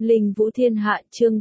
Linh Vũ Thiên Hạ chương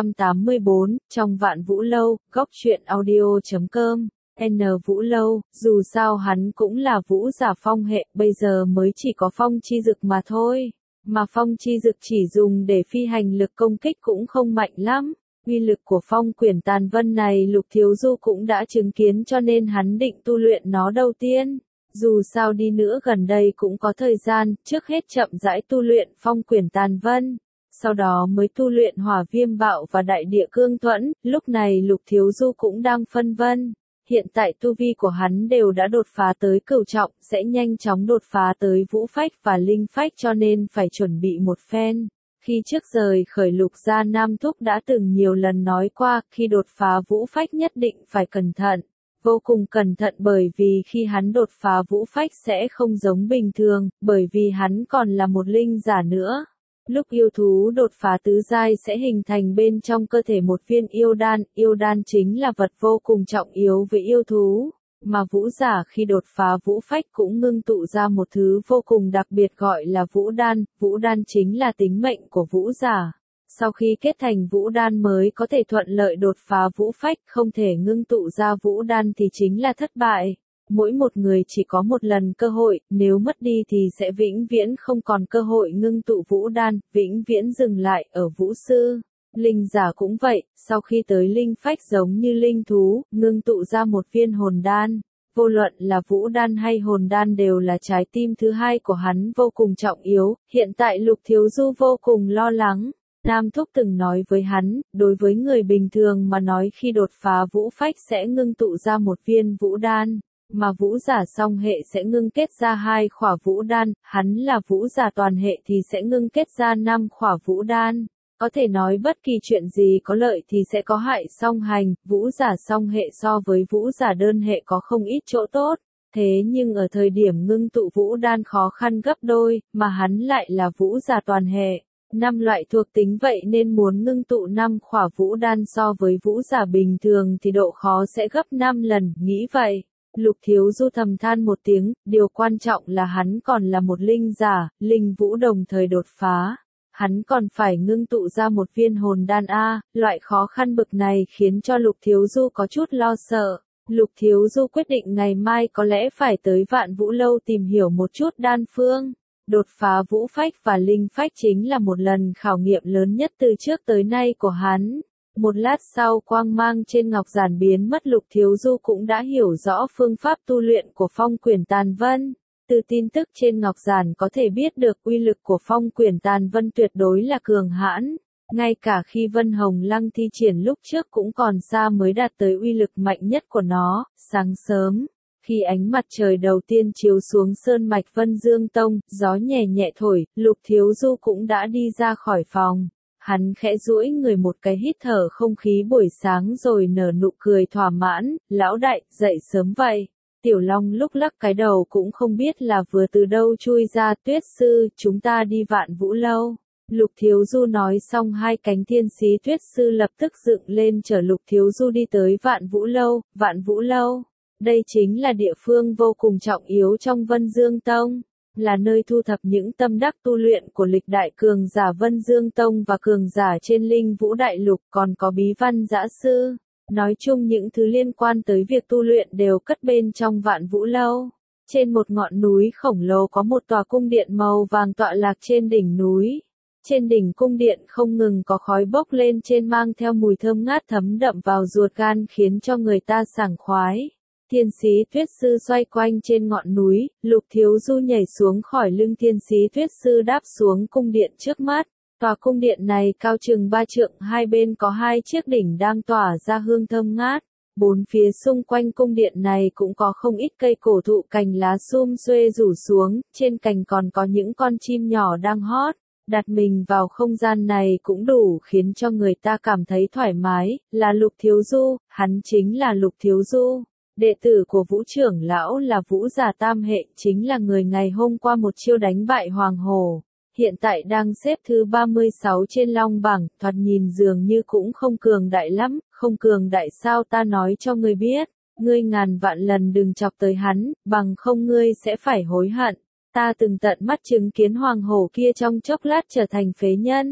384, trong Vạn Vũ Lâu, góc truyện audio.com, N Vũ Lâu, dù sao hắn cũng là vũ giả phong hệ, bây giờ mới chỉ có phong chi dực mà thôi. Mà phong chi dực chỉ dùng để phi hành lực công kích cũng không mạnh lắm. Uy lực của phong quyển tàn vân này Lục Thiếu Du cũng đã chứng kiến cho nên hắn định tu luyện nó đầu tiên. Dù sao đi nữa gần đây cũng có thời gian, trước hết chậm rãi tu luyện phong quyển tàn vân. Sau đó mới tu luyện hỏa viêm bạo và đại địa cương thuẫn, lúc này Lục Thiếu Du cũng đang phân vân. Hiện tại tu vi của hắn đều đã đột phá tới cửu trọng, sẽ nhanh chóng đột phá tới vũ phách và linh phách cho nên phải chuẩn bị một phen. Khi trước rời khởi Lục gia Nam Thúc đã từng nhiều lần nói qua, khi đột phá vũ phách nhất định phải cẩn thận. Vô cùng cẩn thận bởi vì khi hắn đột phá vũ phách sẽ không giống bình thường, bởi vì hắn còn là một linh giả nữa. Lúc yêu thú đột phá tứ giai sẽ hình thành bên trong cơ thể một viên yêu đan chính là vật vô cùng trọng yếu với yêu thú, mà vũ giả khi đột phá vũ phách cũng ngưng tụ ra một thứ vô cùng đặc biệt gọi là vũ đan chính là tính mệnh của vũ giả. Sau khi kết thành vũ đan mới có thể thuận lợi đột phá vũ phách, không thể ngưng tụ ra vũ đan thì chính là thất bại. Mỗi một người chỉ có một lần cơ hội, nếu mất đi thì sẽ vĩnh viễn không còn cơ hội ngưng tụ vũ đan, vĩnh viễn dừng lại ở vũ sư. Linh giả cũng vậy, sau khi tới linh phách giống như linh thú, ngưng tụ ra một viên hồn đan. Vô luận là vũ đan hay hồn đan đều là trái tim thứ hai của hắn vô cùng trọng yếu, hiện tại Lục Thiếu Du vô cùng lo lắng. Nam Thúc từng nói với hắn, đối với người bình thường mà nói khi đột phá vũ phách sẽ ngưng tụ ra một viên vũ đan. Mà vũ giả song hệ sẽ ngưng kết ra 2 khỏa vũ đan, hắn là vũ giả toàn hệ thì sẽ ngưng kết ra 5 khỏa vũ đan. Có thể nói bất kỳ chuyện gì có lợi thì sẽ có hại song hành, vũ giả song hệ so với vũ giả đơn hệ có không ít chỗ tốt. Thế nhưng ở thời điểm ngưng tụ vũ đan khó khăn gấp đôi, mà hắn lại là vũ giả toàn hệ. 5 loại thuộc tính vậy nên muốn ngưng tụ 5 khỏa vũ đan so với vũ giả bình thường thì độ khó sẽ gấp 5 lần, nghĩ vậy. Lục Thiếu Du thầm than một tiếng, điều quan trọng là hắn còn là một linh giả, linh vũ đồng thời đột phá. Hắn còn phải ngưng tụ ra một viên hồn đan loại khó khăn bực này khiến cho Lục Thiếu Du có chút lo sợ. Lục Thiếu Du quyết định ngày mai có lẽ phải tới Vạn Vũ Lâu tìm hiểu một chút đan phương. Đột phá vũ phách và linh phách chính là một lần khảo nghiệm lớn nhất từ trước tới nay của hắn. Một lát sau quang mang trên ngọc giản biến mất Lục Thiếu Du cũng đã hiểu rõ phương pháp tu luyện của phong quyển tàn vân. Từ tin tức trên ngọc giản có thể biết được uy lực của phong quyển tàn vân tuyệt đối là cường hãn. Ngay cả khi Vân Hồng Lăng thi triển lúc trước cũng còn xa mới đạt tới uy lực mạnh nhất của nó. Sáng sớm, khi ánh mặt trời đầu tiên chiếu xuống sơn mạch Vân Dương Tông, gió nhẹ nhẹ thổi, Lục Thiếu Du cũng đã đi ra khỏi phòng. Hắn khẽ duỗi người một cái hít thở không khí buổi sáng rồi nở nụ cười thỏa mãn, lão đại, dậy sớm vậy. Tiểu Long lúc lắc cái đầu cũng không biết là vừa từ đâu chui ra, Tuyết sư, chúng ta đi Vạn Vũ Lâu. Lục Thiếu Du nói xong hai cánh thiên sĩ Tuyết sư lập tức dựng lên chở Lục Thiếu Du đi tới Vạn Vũ Lâu. Vạn Vũ Lâu, đây chính là địa phương vô cùng trọng yếu trong Vân Dương Tông. Là nơi thu thập những tâm đắc tu luyện của lịch đại cường giả Vân Dương Tông và cường giả trên Linh Vũ Đại Lục, còn có bí văn dã sư. Nói chung những thứ liên quan tới việc tu luyện đều cất bên trong Vạn Vũ Lâu. Trên một ngọn núi khổng lồ có một tòa cung điện màu vàng tọa lạc trên đỉnh núi. Trên đỉnh cung điện không ngừng có khói bốc lên trên mang theo mùi thơm ngát thấm đậm vào ruột gan khiến cho người ta sảng khoái. Thiên sĩ Tuyết sư xoay quanh trên ngọn núi, Lục Thiếu Du nhảy xuống khỏi lưng thiên sĩ Tuyết sư đáp xuống cung điện trước mắt. Tòa cung điện này cao chừng 3 trượng, hai bên có 2 chiếc đỉnh đang tỏa ra hương thơm ngát. Bốn phía xung quanh cung điện này cũng có không ít cây cổ thụ cành lá sum xuê rủ xuống, trên cành còn có những con chim nhỏ đang hót. Đặt mình vào không gian này cũng đủ khiến cho người ta cảm thấy thoải mái, là Lục Thiếu Du, hắn chính là Lục Thiếu Du. Đệ tử của Vũ trưởng lão là Vũ giả tam hệ, chính là người ngày hôm qua một chiêu đánh bại Hoàng Hổ. Hiện tại đang xếp thứ 36 trên Long bảng, thoạt nhìn dường như cũng không cường đại lắm, không cường đại sao ta nói cho ngươi biết, ngươi ngàn vạn lần đừng chọc tới hắn, bằng không ngươi sẽ phải hối hận. Ta từng tận mắt chứng kiến Hoàng Hổ kia trong chốc lát trở thành phế nhân.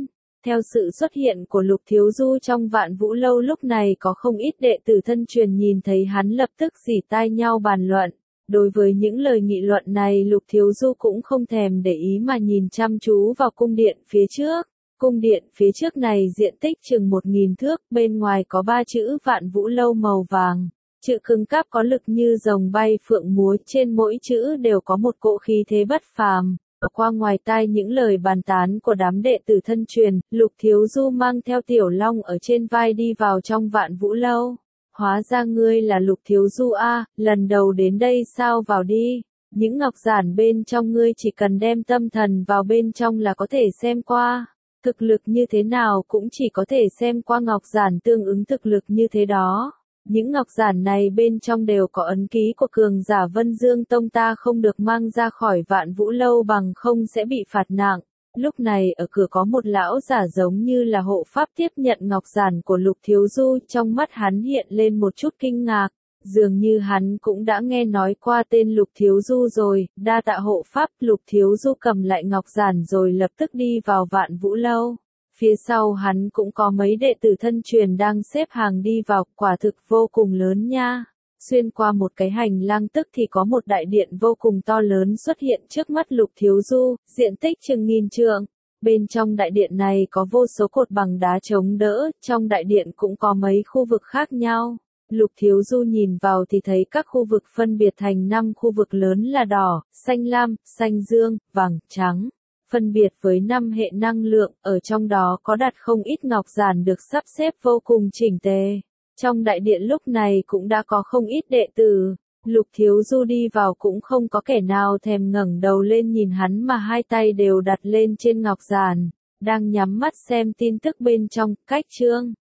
Theo sự xuất hiện của Lục Thiếu Du trong Vạn Vũ Lâu lúc này có không ít đệ tử thân truyền nhìn thấy hắn lập tức rỉ tai nhau bàn luận. Đối với những lời nghị luận này Lục Thiếu Du cũng không thèm để ý mà nhìn chăm chú vào cung điện phía trước. Cung điện phía trước này diện tích chừng 1000 thước, bên ngoài có 3 chữ Vạn Vũ Lâu màu vàng. Chữ cứng cáp có lực như rồng bay phượng múa, trên mỗi chữ đều có một cỗ khí thế bất phàm. Qua ngoài tai những lời bàn tán của đám đệ tử thân truyền, Lục Thiếu Du mang theo Tiểu Long ở trên vai đi vào trong Vạn Vũ Lâu. Hóa ra ngươi là Lục Thiếu Du a, lần đầu đến đây sao, vào đi. Những ngọc giản bên trong ngươi chỉ cần đem tâm thần vào bên trong là có thể xem qua. Thực lực như thế nào cũng chỉ có thể xem qua ngọc giản tương ứng thực lực như thế đó. Những ngọc giản này bên trong đều có ấn ký của cường giả Vân Dương Tông, ta không được mang ra khỏi Vạn Vũ Lâu bằng không sẽ bị phạt nặng. Lúc này ở cửa có một lão giả giống như là hộ pháp tiếp nhận ngọc giản của Lục Thiếu Du, trong mắt hắn hiện lên một chút kinh ngạc. Dường như hắn cũng đã nghe nói qua tên Lục Thiếu Du rồi, đa tạ hộ pháp. Lục Thiếu Du cầm lại ngọc giản rồi lập tức đi vào Vạn Vũ Lâu. Phía sau hắn cũng có mấy đệ tử thân truyền đang xếp hàng đi vào, quả thực vô cùng lớn nha. Xuyên qua một cái hành lang tức thì có một đại điện vô cùng to lớn xuất hiện trước mắt Lục Thiếu Du, diện tích chừng 1000 trượng. Bên trong đại điện này có vô số cột bằng đá chống đỡ, trong đại điện cũng có mấy khu vực khác nhau. Lục Thiếu Du nhìn vào thì thấy các khu vực phân biệt thành 5 khu vực lớn là đỏ, xanh lam, xanh dương, vàng, trắng. Phân biệt với 5 hệ năng lượng, ở trong đó có đặt không ít ngọc giản được sắp xếp vô cùng chỉnh tề. Trong đại điện lúc này cũng đã có không ít đệ tử. Lục Thiếu Du đi vào cũng không có kẻ nào thèm ngẩng đầu lên nhìn hắn mà hai tay đều đặt lên trên ngọc giản, đang nhắm mắt xem tin tức bên trong. Cách chương